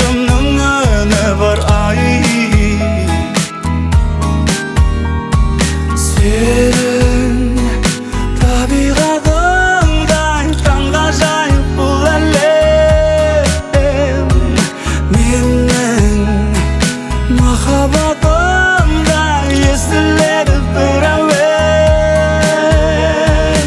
Başımның өні бар ай. Senin табиғатыңдай таңғажайып бұл әлем. Менің махаббатымдай естіледі бір әуен.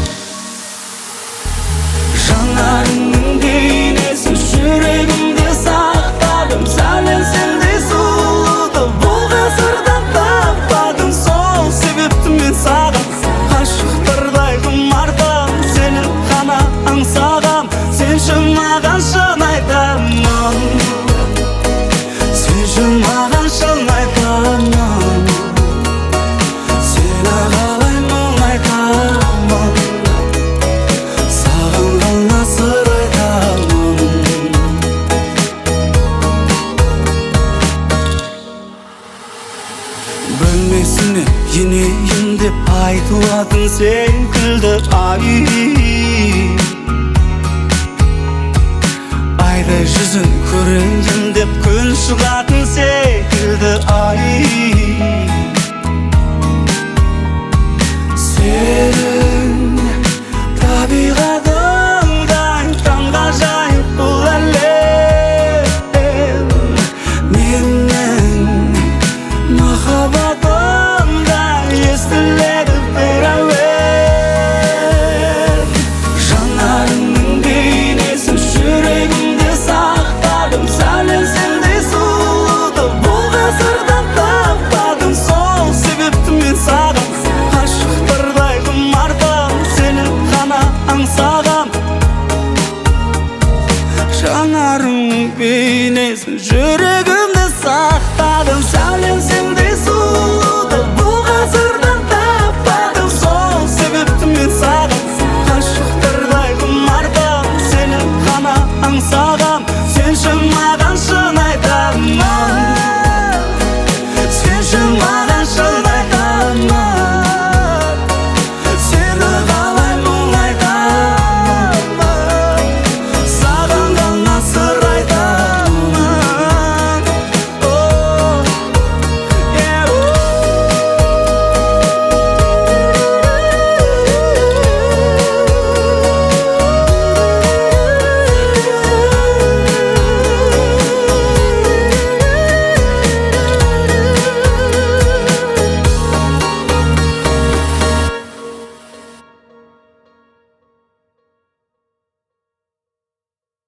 Жанарыңның бейнесін жүрегімде сақтадым. Сәлем сендей сұлуды бұл ғасырда таппадым. Сол себепті мен саған ғашықтардай құмартам. Сені ғана аңсағам, сенші маған шын айтамын. Сенші маған шын айтамын. Сені қалай мұңайтамын. Саған ғана сыр айтамын. Бөлмесіне енейін деп айтылатын секілді ай. Айдай жүзін көрейін деп күн шығатын секілді ай. Сенің табиғатыңдай таңғажайып бұл әлем. Менің махаббатымдай естіледі бір әуен. Жанарыңның бейнесін жүрегімде сақтадым. Сәлем сендей сұлуды бұл ғасырда таппадым. Сол себепті мен саған ғашықтардай құмартам. Сені ғана аңсағам. Жанарыңның бейнесін жүрегімде